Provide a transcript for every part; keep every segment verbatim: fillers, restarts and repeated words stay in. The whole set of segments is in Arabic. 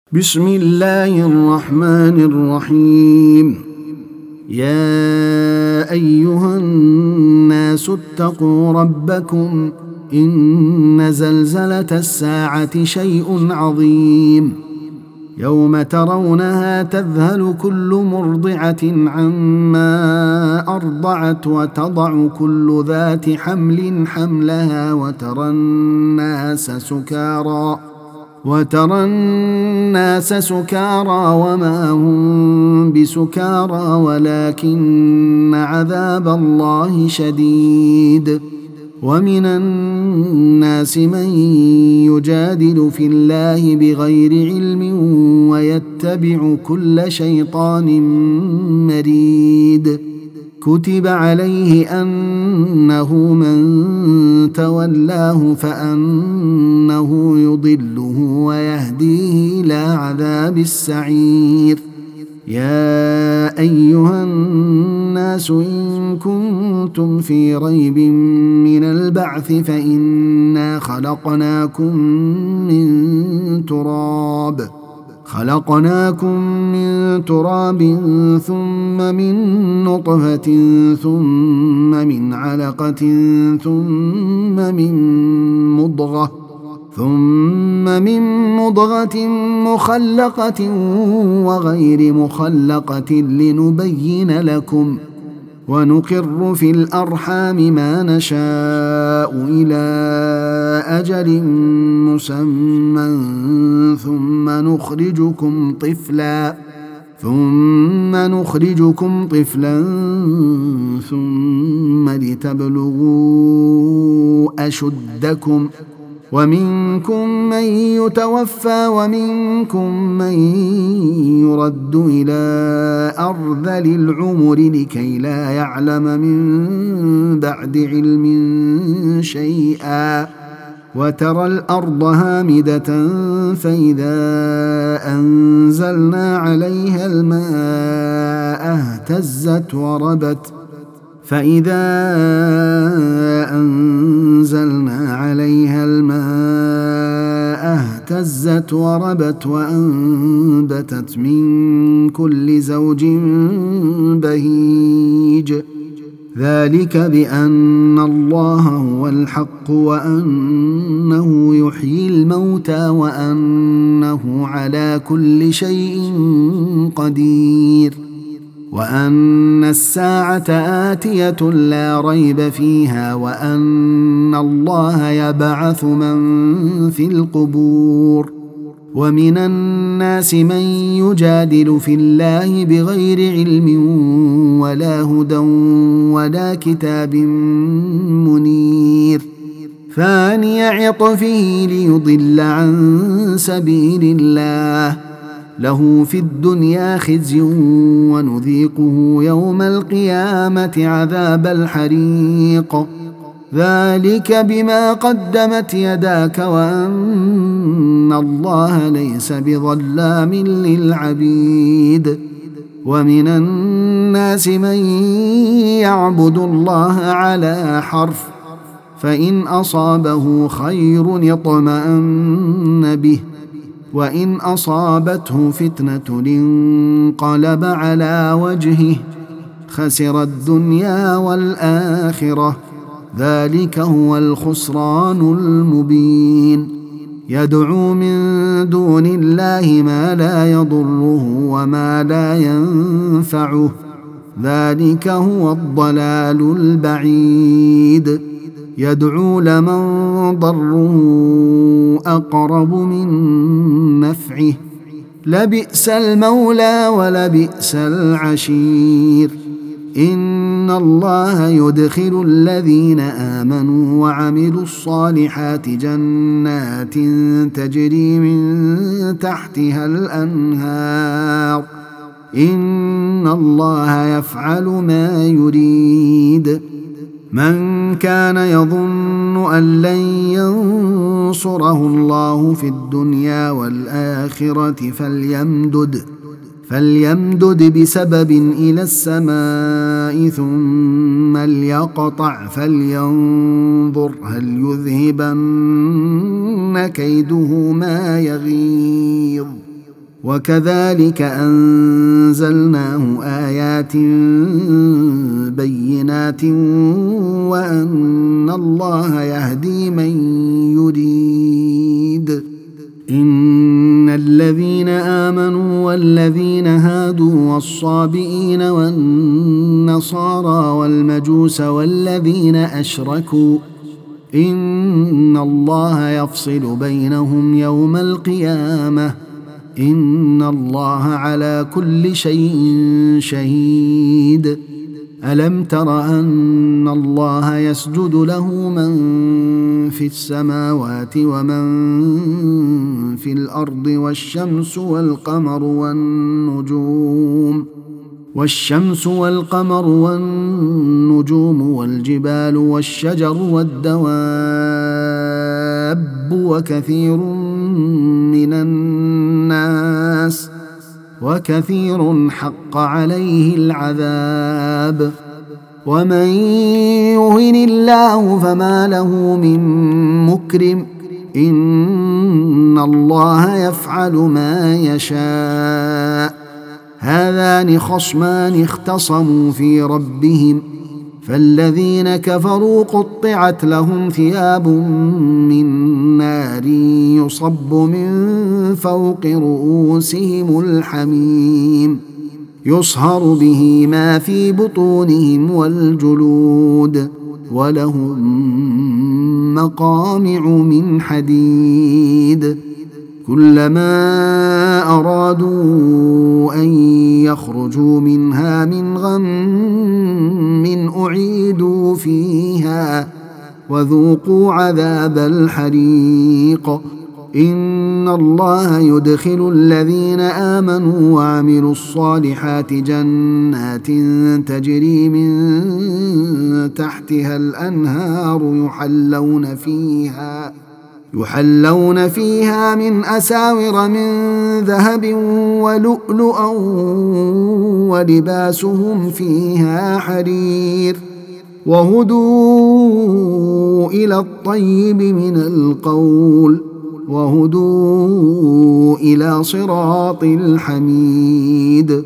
بسم الله الرحمن الرحيم. يا أيها الناس اتقوا ربكم إن زلزلة الساعة شيء عظيم يوم ترونها تذهل كل مرضعة عما أرضعت وتضع كل ذات حمل حملها وترى الناس سكارى وترى الناس سكارى وما هم بسكارى ولكن عذاب الله شديد. ومن الناس من يجادل في الله بغير علم ويتبع كل شيطان مريد. كتب عليه أنه من تولاه فأنه يضله ويهديه إلى عذاب السعير. يا أيها الناس إن كنتم في ريب من البعث فإنا خلقناكم من تراب خلقناكم من تراب ثم من نطفة ثم من علقة ثم من مضغة ثم من مضغة مخلقة وغير مخلقة لنبين لكم ونقر في الأرحام ما نشاء إلى أجل مسمى ثم نخرجكم طفلا ثم نخرجكم طفلا ثم لتبلغوا أشدكم ومنكم من يتوفى ومنكم من يرد إلى أرذل العمر لكي لا يعلم من بعد علم شيئا. وترى الأرض هامدة فإذا أنزلنا عليها الماء اهتزت وربت فإذا أنزلنا عليها الماء اهتزت وربت وأنبتت من كل زوج بهيج. ذلك بأن الله هو الحق وأنه يحيي الموتى وأنه على كل شيء قدير وأن الساعة آتية لا ريب فيها وأن الله يبعث من في القبور. ومن الناس من يجادل في الله بغير علم ولا هدى ولا كتاب منير ثاني عطفه ليضل عن سبيل الله له في الدنيا خزي ونذيقه يوم القيامة عذاب الحريق. ذلك بما قدمت يداك وأن الله ليس بظلام للعبيد. ومن الناس من يعبد الله على حرف فإن أصابه خير اطمأن به وإن أصابته فتنة انقلب على وجهه خسر الدنيا والآخرة. ذلك هو الخسران المبين. يدعو من دون الله ما لا يضره وما لا ينفعه ذلك هو الضلال البعيد. يدعو لمن ضره أقرب من نفعه لبئس المولى ولبئس العشير. إن الله يدخل الذين آمنوا وعملوا الصالحات جنات تجري من تحتها الأنهار إن الله يفعل ما يريد. من كان يظن أن لن ينصره الله في الدنيا والآخرة فليمدد فليمدد بسبب إلى السماء ثم ليقطع فلينظر هل يذهبن كيده ما يغيظ وكذلك أنزلناه آيات بينات وأن الله يهدي من يريد. إن الذين آمنوا والذين هادوا والصابئين والنصارى والمجوس والذين أشركوا إن الله يفصل بينهم يوم القيامة إن الله على كل شيء شهيد. ألم تر أن الله يسجد له من في السماوات ومن في الأرض والشمس والقمر والنجوم والشمس والقمر والنجوم والجبال والشجر والدواب وكثير من الناس وكثير حق عليه العذاب. ومن يهن الله فما له من مكرم إن الله يفعل ما يشاء. هذان خصمان اختصموا في ربهم فالذين كفروا قطعت لهم ثياب من نار يصب من فوق رؤوسهم الحميم يصهر به ما في بطونهم والجلود ولهم مقامع من حديد. كلما أرادوا أن يخرجوا منها من غم أعيدوا فيها وذوقوا عذاب الحريق. إن الله يدخل الذين آمنوا وعملوا الصالحات جنات تجري من تحتها الأنهار يحلون فيها يحلون فيها من أساور من ذهب ولؤلؤا ولباسهم فيها حرير وهدوا إلى الطيب من القول وهدوا إلى صراط الحميد.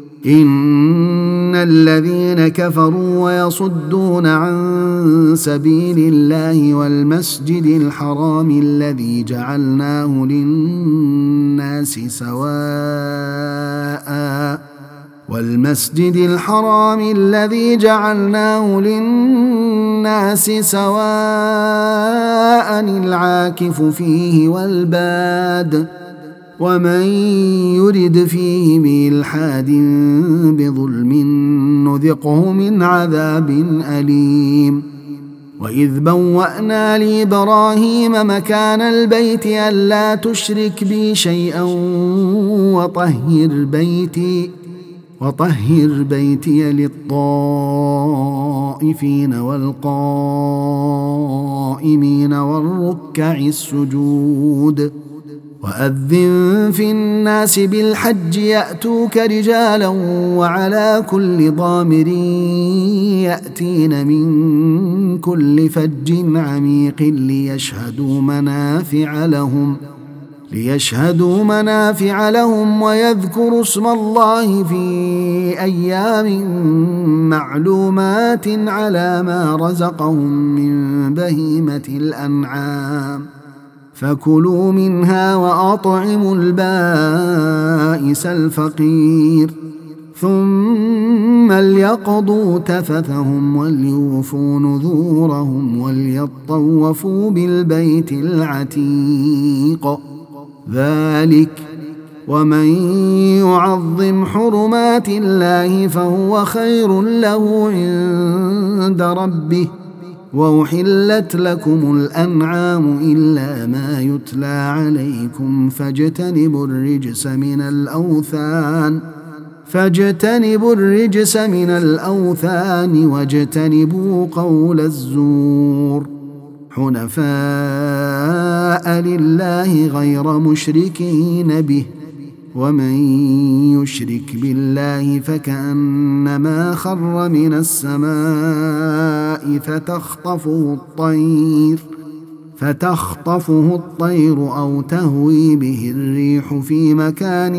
إن الذين كفروا ويصدون عن سبيل الله والمسجد الحرام الذي جعلناه للناس سواء والمسجد الحرام الذي جعلناه للناس سواء العاكف فيه والباد ومن يرد فيه بإلحاد بظلم نذقه من عذاب أليم. وإذ بوأنا لإبراهيم مكان البيت ألا تشرك بي شيئا وطهر بيتي وطهر بيتي للطائفين والقائمين والركع السجود. وأذن في الناس بالحج يأتوك رجالا وعلى كل ضامر يأتين من كل فج عميق ليشهدوا منافع لهم ليشهدوا منافع لهم ويذكروا اسم الله في أيام معلومات على ما رزقهم من بهيمة الأنعام فكلوا منها وأطعموا البائس الفقير ثم ليقضوا تفثهم وليوفوا نذورهم وليطوفوا بالبيت العتيق. ذلك ومن يعظم حرمات الله فهو خير له عند ربه. وأحلت لكم الأنعام إلا ما يتلى عليكم فاجتنبوا الرجس من الأوثان فاجتنبوا الرجس من الأوثان واجتنبوا قول الزور حنفاء لله غير مشركين به ومن يشرك بالله فكأنما خر من السماء فتخطفه الطير فتخطفه الطير أو تهوي به الريح في مكان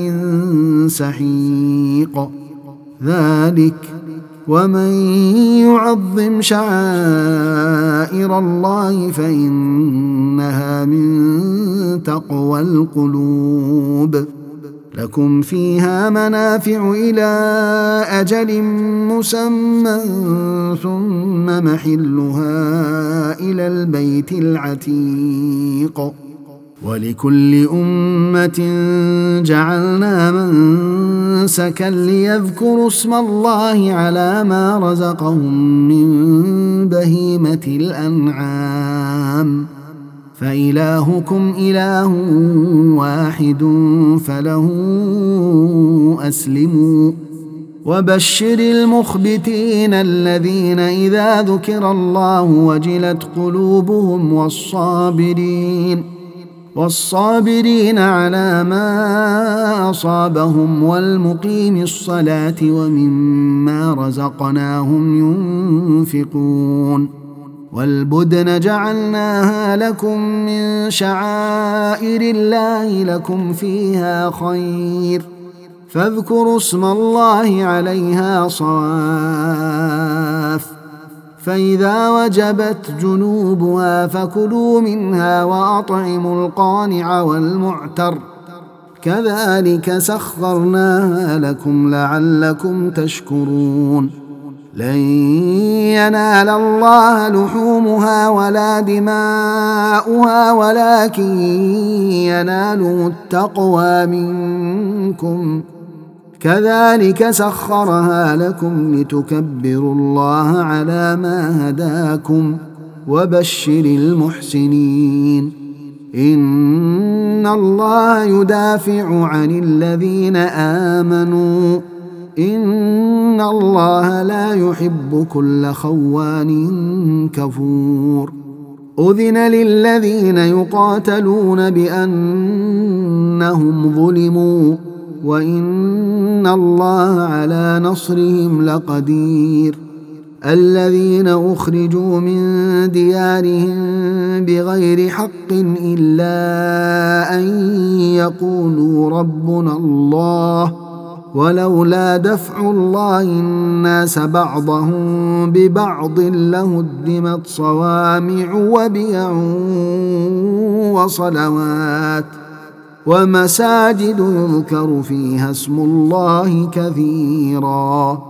سحيق ذلك ومن يعظم شعائر الله فإنها من تقوى القلوب لكم فيها منافع إلى أجل مسمى ثم محلها إلى البيت العتيق ولكل أمة جعلنا منسكا ليذكروا اسم الله على ما رزقهم من بهيمة الأنعام فإلهكم إله واحد فله أسلموا وبشر المخبتين الذين إذا ذكر الله وجلت قلوبهم والصابرين والصابرين على ما أصابهم والمقيم الصلاة ومما رزقناهم ينفقون والبدن جعلناها لكم من شعائر الله لكم فيها خير فاذكروا اسم الله عليها صواف فإذا وجبت جنوبها فكلوا منها وأطعموا القانع والمعتر كذلك سخرناها لكم لعلكم تشكرون لن ينال الله لحومها ولا دماؤها ولكن يناله التقوى منكم كذلك سخرها لكم لتكبروا الله على ما هداكم وبشر المحسنين إن الله يدافع عن الذين آمنوا إن الله لا يحب كل خوان كفور أذن للذين يقاتلون بأنهم ظلموا وإن الله على نصرهم لقدير الذين أخرجوا من ديارهم بغير حق إلا أن يقولوا ربنا الله ولولا دفع الله الناس بعضهم ببعض لهدمت صوامع وبيع وصلوات ومساجد يذكر فيها اسم الله كثيرا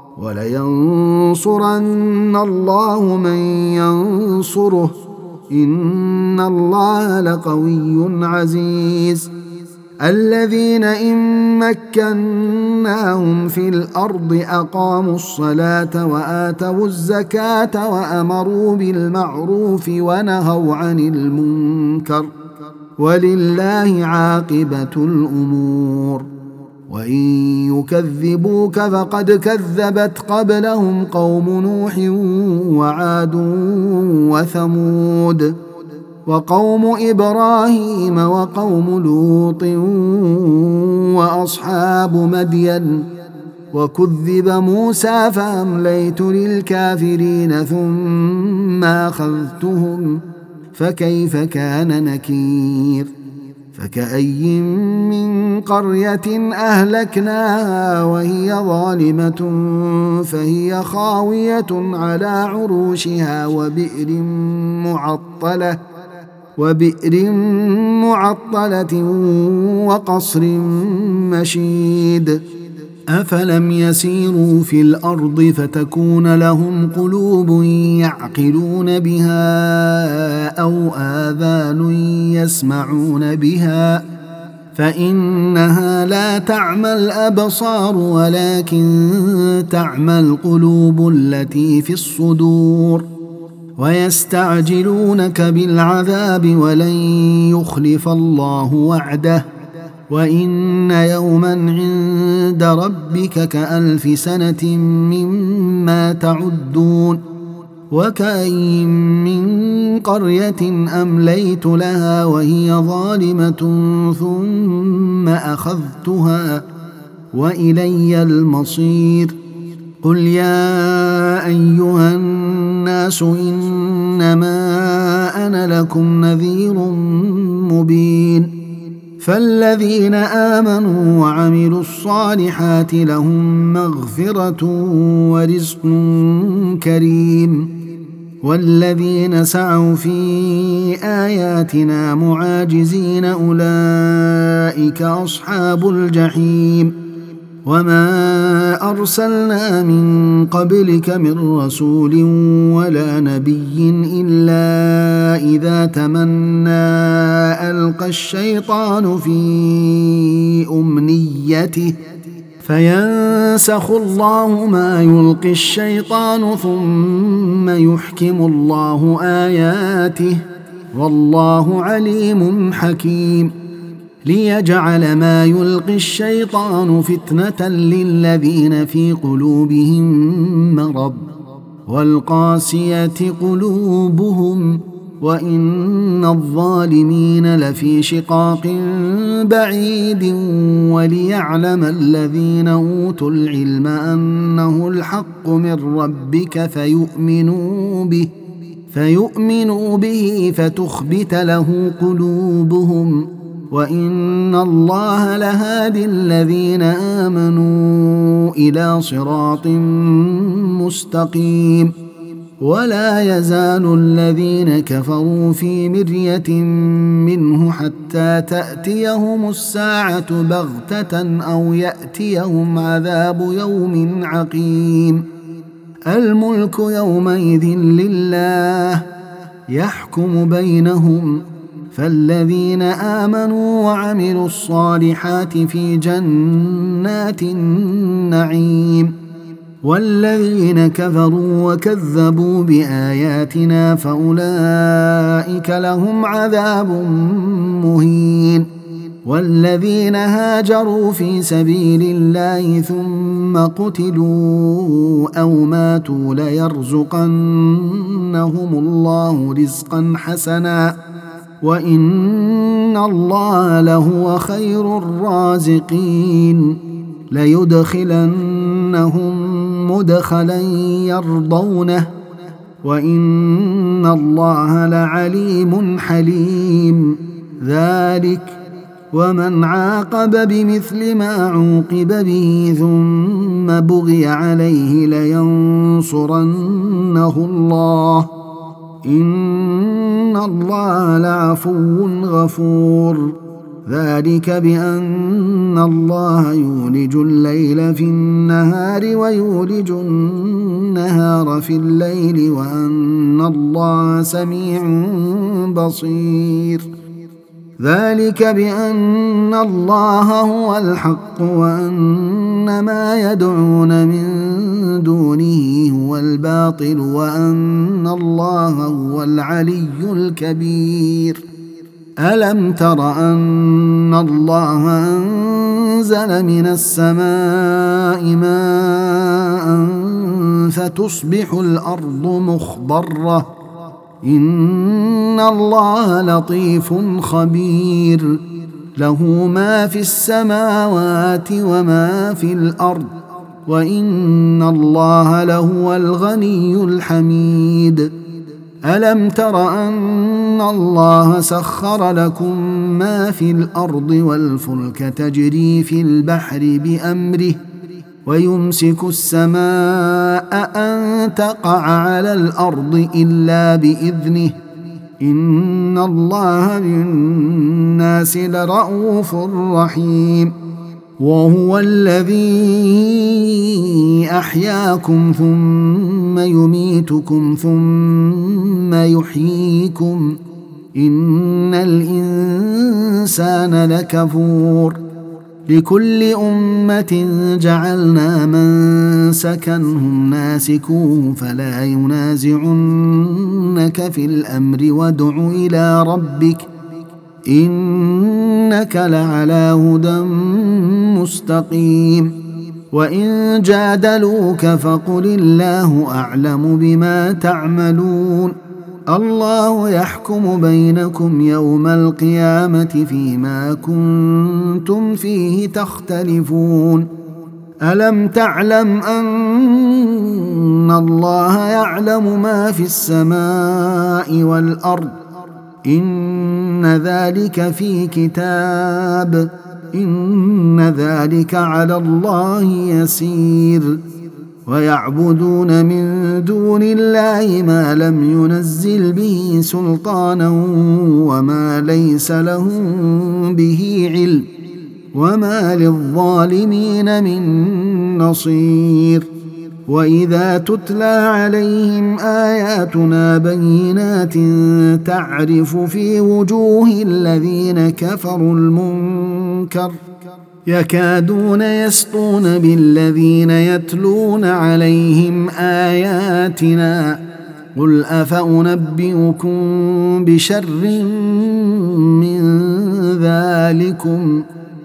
ولينصرن الله من ينصره إن الله لقوي عزيز الذين إن مكناهم في الأرض أقاموا الصلاة وآتوا الزكاة وأمروا بالمعروف ونهوا عن المنكر ولله عاقبة الأمور وإن يكذبوك فقد كذبت قبلهم قوم نوح وعاد وثمود وقوم إبراهيم وقوم لوط وأصحاب مدين وكذب موسى فأمليت للكافرين ثم أخذتهم فكيف كان نكير فكأي من قرية أهلكناها وهي ظالمة فهي خاوية على عروشها وبئر معطلة وبئر معطلة وقصر مشيد أفلم يسيروا في الأرض فتكون لهم قلوب يعقلون بها أو آذان يسمعون بها فإنها لا تعمى الأبصار ولكن تعمى القلوب التي في الصدور ويستعجلونك بالعذاب ولن يخلف الله وعده وإن يوما عند ربك كألف سنة مما تعدون وكأي من قرية أمليت لها وهي ظالمة ثم أخذتها وإلي المصير قل يا أيها الناس إنما أنا لكم نذير مبين فالذين آمنوا وعملوا الصالحات لهم مغفرة ورزق كريم والذين سعوا في آياتنا معاجزين أولئك أصحاب الجحيم وما أرسلنا من قبلك من رسول ولا نبي إلا إذا تمنى ألقى الشيطان في أمنيته فينسخ الله ما يلقي الشيطان ثم يحكم الله آياته والله عليم حكيم ليجعل ما يلقي الشيطان فتنة للذين في قلوبهم مرض والقاسية قلوبهم وإن الظالمين لفي شقاق بعيد وليعلم الذين أوتوا العلم أنه الحق من ربك فيؤمنوا به فيؤمنوا به فتخبت له قلوبهم وإن الله لهادي الذين آمنوا إلى صراط مستقيم ولا يزال الذين كفروا في مرية منه حتى تأتيهم الساعة بغتة أو يأتيهم عذاب يوم عقيم الملك يومئذ لله يحكم بينهم فالذين آمنوا وعملوا الصالحات في جنات النعيم والذين كفروا وكذبوا بآياتنا فأولئك لهم عذاب مهين والذين هاجروا في سبيل الله ثم قتلوا أو ماتوا ليرزقنهم الله رزقا حسنا وإن الله لهو خير الرازقين ليدخلنهم مدخلا يرضونه وإن الله لعليم حليم ذلك ومن عاقب بمثل ما عوقب به ثم بغي عليه لينصرنه الله إن الله لعفو غفور ذلك بأن الله يولج الليل في النهار ويولج النهار في الليل وأن الله سميع بصير ذلك بأن الله هو الحق وأن ما يدعون من دونه هو الباطل وأن الله هو العلي الكبير ألم تر أن الله أنزل من السماء ماء فتصبح الأرض مخضرة إن الله لطيف خبير له ما في السماوات وما في الأرض وإن الله لهو الغني الحميد ألم تر أن الله سخر لكم ما في الأرض والفلك تجري في البحر بأمره ويمسك السماء أن تقع على الأرض إلا بإذنه إن الله بالناس لرءوف رحيم وهو الذي أحياكم ثم يميتكم ثم يحييكم إن الإنسان لكفور لكل أمة جعلنا منسكا هم ناسكوه فلا ينازعنك في الأمر وادع إلى ربك إنك لعلى هدى مستقيم وإن جادلوك فقل الله أعلم بما تعملون الله يحكم بينكم يوم القيامة فيما كنتم فيه تختلفون ألم تعلم أن الله يعلم ما في السماء والأرض إن ذلك في كتاب إن ذلك على الله يسير ويعبدون من دون الله ما لم ينزل به سلطانا وما ليس لهم به علم وما للظالمين من نصير وإذا تتلى عليهم آياتنا بينات تعرف في وجوه الذين كفروا المنكر يكادون يسطون بالذين يتلون عليهم آياتنا قل أفأنبئكم بشر من ذلكم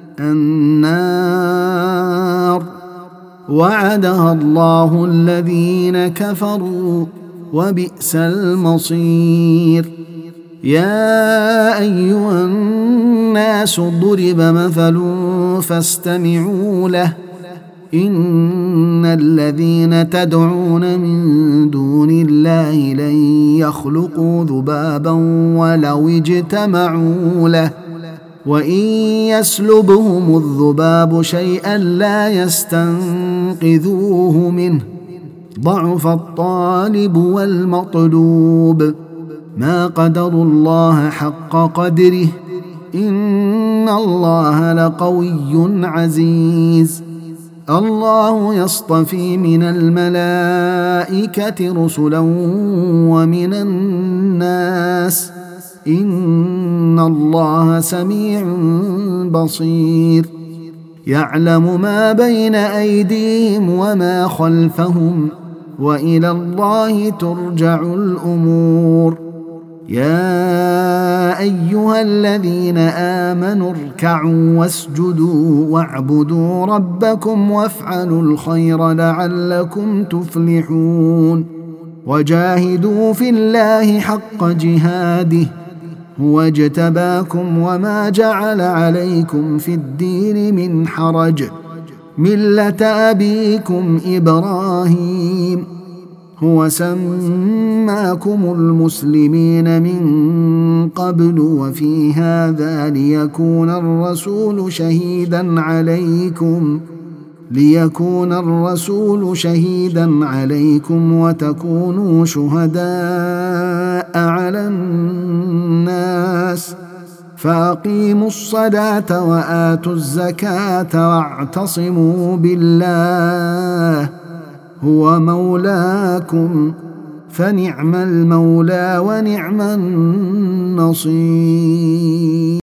النار وعدها الله الذين كفروا وبئس المصير يا أيها الناس ضرب مثل فاستمعوا له إن الذين تدعون من دون الله لن يخلقوا ذبابا ولو اجتمعوا له وإن يسلبهم الذباب شيئا لا يستنقذوه منه ضعف الطالب والمطلوب ما قدروا الله حق قدره إن الله لقوي عزيز الله يصطفي من الملائكة رسلا ومن الناس إن الله سميع بصير يعلم ما بين أيديهم وما خلفهم وإلى الله ترجع الأمور يا أيها الذين آمنوا اركعوا واسجدوا واعبدوا ربكم وافعلوا الخير لعلكم تفلحون وجاهدوا في الله حق جهاده هو اجتباكم وما جعل عليكم في الدين من حرج ملة أبيكم إبراهيم هو سماكم المسلمين من قبل وفي هذا ليكون الرسول شهيدا عليكم ليكون الرسول شهيدا عليكم وتكونوا شهداء على الناس فأقيموا الصلاة وآتوا الزكاة واعتصموا بالله هو مولاكم فنعم المولى ونعم النصير.